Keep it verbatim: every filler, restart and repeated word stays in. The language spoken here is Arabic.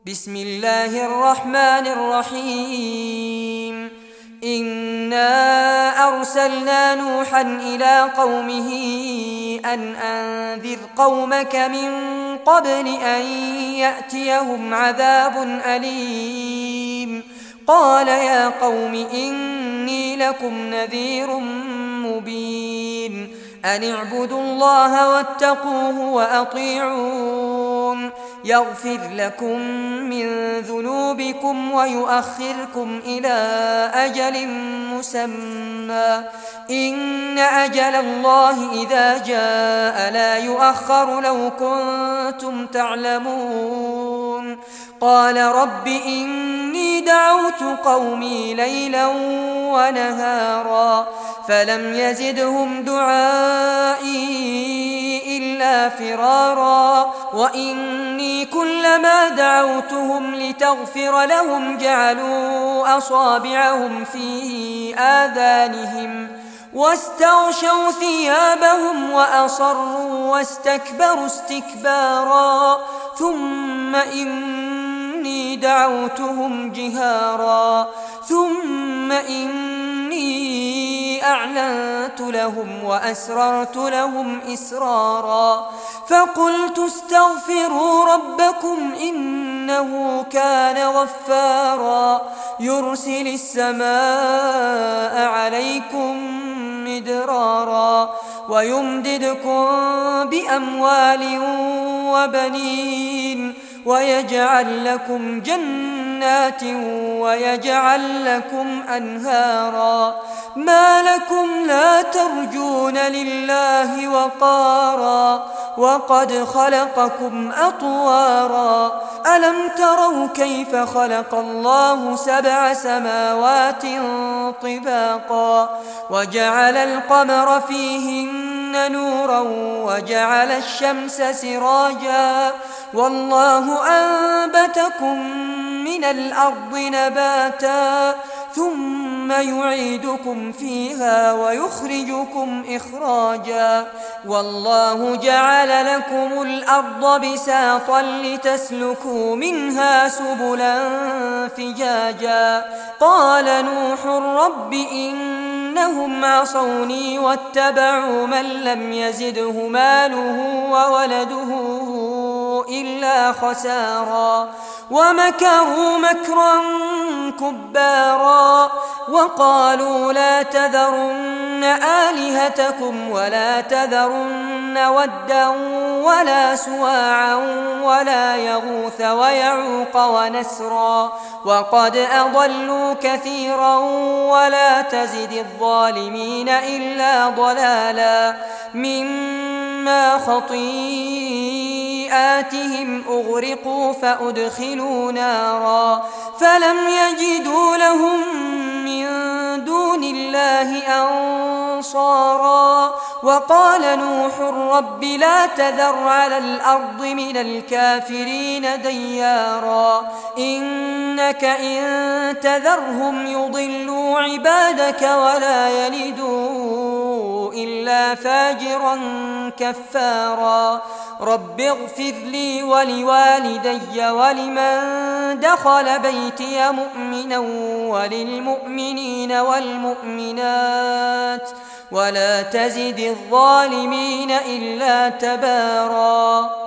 بسم الله الرحمن الرحيم إنا أرسلنا نوحا إلى قومه أن أنذر قومك من قبل أن يأتيهم عذاب أليم قال يا قوم إني لكم نذير مبين أن اعبدوا الله واتقوه وأطيعون يغفر لكم من ذنوبكم ويؤخركم إلى أجل مسمى إن أجل الله إذا جاء لا يؤخر لو كنتم تعلمون قال رب إني دعوت قومي ليلا ونهارا فلم يزدهم دعائي إلا فرارا وإني كلما دعوتهم لتغفر لهم جعلوا أصابعهم في آذانهم واستغشوا ثيابهم وأصروا واستكبروا استكبارا ثم إني دعوتهم جهارا ثم إني أعلنت لهم وأسررت لهم إسرارا فقلت استغفروا ربكم إنه كان غفارا يرسل السماء عليكم مدرارا ويمددكم بأموال وبنين ويجعل لكم جنات ويجعل لكم أنهارا ما لكم لا ترجون لله وقارا وقد خلقكم أطوارا ألم تروا كيف خلق الله سبع سماوات طباقا وجعل القمر فيهن نورا وجعل الشمس سراجا والله أنبتكم من الأرض نباتا ثم يعيدكم فيها ويخرجكم إخراجا والله جعل لكم الأرض بساطا لتسلكوا منها سبلا فجاجا قال نوح رب إنهم عصوني واتبعوا من لم يزده ماله وولده إلا خسارا ومكروا مكرا كبارا وقالوا لا تذرن آلهتكم ولا تذرن ودا ولا سواعا ولا يغوث ويعوق ونسرا وقد أضلوا كثيرا ولا تزد الظالمين إلا ضلالا مما خطيئاتهم أغرقوا فأدخلوا نارا فلم يجدوا لهم من دون الله أنصارا وقال نوح رب لا تذر على الأرض من الكافرين ديارا إنك إن تذرهم يضلوا عبادك ولا يلدوا إلا فاجرا كفارا رب اغفر لي ولوالدي ولمن دخل بيتي مؤمنا وللمؤمنين والمؤمنات ولا تزد الظالمين إلا تبارا.